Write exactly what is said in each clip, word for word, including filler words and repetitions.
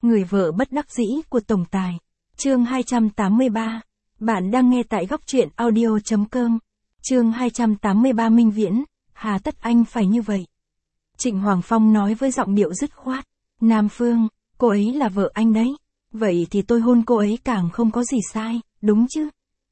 Người vợ bất đắc dĩ của tổng tài. Chương hai trăm tám mươi ba. Bạn đang nghe tại góc truyện audio chấm com. Chương hai trăm tám mươi ba. Minh Viễn, hà tất anh phải như vậy? Trịnh Hoàng Phong nói với giọng điệu dứt khoát. Nam Phương, cô ấy là vợ anh đấy. Vậy thì tôi hôn cô ấy càng không có gì sai, đúng chứ?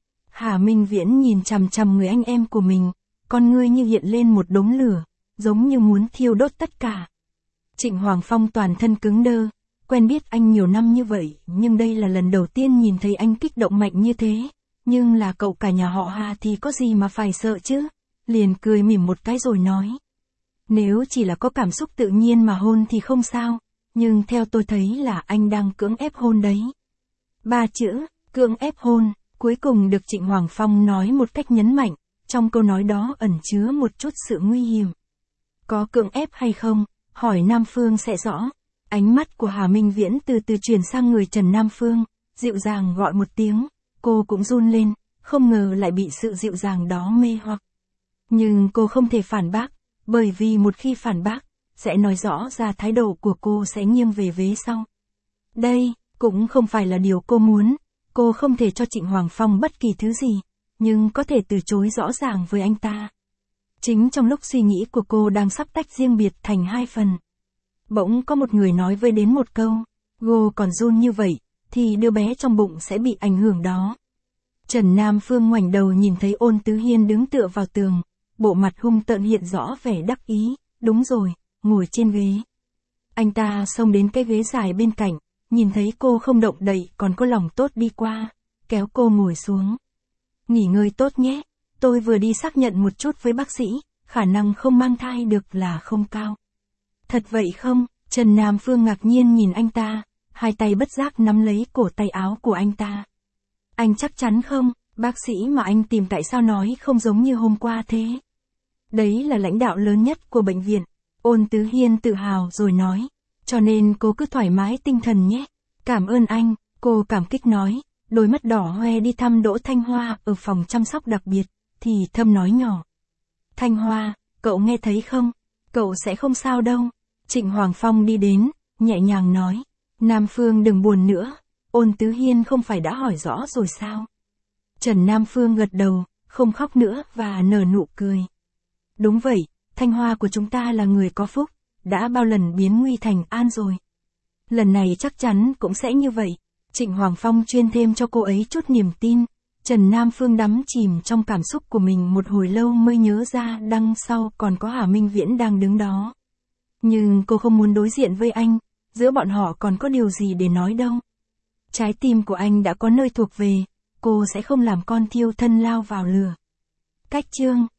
Hà Minh Viễn nhìn chằm chằm người anh em của mình, con ngươi như hiện lên một đống lửa, giống như muốn thiêu đốt tất cả. Trịnh Hoàng Phong toàn thân cứng đơ, quen biết anh nhiều năm như vậy, nhưng đây là lần đầu tiên nhìn thấy anh kích động mạnh như thế. Nhưng là cậu cả nhà họ Hà thì có gì mà phải sợ chứ? Liền cười mỉm một cái rồi nói. Nếu chỉ là có cảm xúc tự nhiên mà hôn thì không sao, nhưng theo tôi thấy là anh đang cưỡng ép hôn đấy. Ba chữ, cưỡng ép hôn, cuối cùng được Trịnh Hoàng Phong nói một cách nhấn mạnh, trong câu nói đó ẩn chứa một chút sự nguy hiểm. Có cưỡng ép hay không, hỏi Nam Phương sẽ rõ. Ánh mắt của Hà Minh Viễn từ từ chuyển sang người Trần Nam Phương, dịu dàng gọi một tiếng, cô cũng run lên, không ngờ lại bị sự dịu dàng đó mê hoặc. Nhưng cô không thể phản bác, bởi vì một khi phản bác, sẽ nói rõ ra thái độ của cô sẽ nghiêng về vế sau. Đây, cũng không phải là điều cô muốn, cô không thể cho Trịnh Hoàng Phong bất kỳ thứ gì, nhưng có thể từ chối rõ ràng với anh ta. Chính trong lúc suy nghĩ của cô đang sắp tách riêng biệt thành hai phần. Bỗng có một người nói với đến một câu, cô còn run như vậy, thì đứa bé trong bụng sẽ bị ảnh hưởng đó. Trần Nam Phương ngoảnh đầu nhìn thấy Ôn Tứ Hiên đứng tựa vào tường, bộ mặt hung tợn hiện rõ vẻ đắc ý, đúng rồi, ngồi trên ghế. Anh ta xông đến cái ghế dài bên cạnh, nhìn thấy cô không động đậy còn có lòng tốt đi qua, kéo cô ngồi xuống. Nghỉ ngơi tốt nhé, tôi vừa đi xác nhận một chút với bác sĩ, khả năng không mang thai được là không cao. Thật vậy không? Trần Nam Phương ngạc nhiên nhìn anh ta, hai tay bất giác nắm lấy cổ tay áo của anh ta. Anh chắc chắn không? Bác sĩ mà anh tìm tại sao nói không giống như hôm qua thế? Đấy là lãnh đạo lớn nhất của bệnh viện. Ôn Tứ Hiên tự hào rồi nói. Cho nên cô cứ thoải mái tinh thần nhé. Cảm ơn anh, cô cảm kích nói. Đôi mắt đỏ hoe đi thăm Đỗ Thanh Hoa ở phòng chăm sóc đặc biệt, thì thầm nói nhỏ. Thanh Hoa, cậu nghe thấy không? Cậu sẽ không sao đâu. Trịnh Hoàng Phong đi đến, nhẹ nhàng nói. Nam Phương đừng buồn nữa, Ôn Tứ Hiên không phải đã hỏi rõ rồi sao? Trần Nam Phương gật đầu, không khóc nữa và nở nụ cười. Đúng vậy, Thanh Hoa của chúng ta là người có phúc, đã bao lần biến nguy thành an rồi. Lần này chắc chắn cũng sẽ như vậy. Trịnh Hoàng Phong chuyên thêm cho cô ấy chút niềm tin. Trần Nam Phương đắm chìm trong cảm xúc của mình một hồi lâu mới nhớ ra đằng sau còn có Hà Minh Viễn đang đứng đó. Nhưng cô không muốn đối diện với anh, giữa bọn họ còn có điều gì để nói đâu. Trái tim của anh đã có nơi thuộc về, cô sẽ không làm con thiêu thân lao vào lửa. Cách chương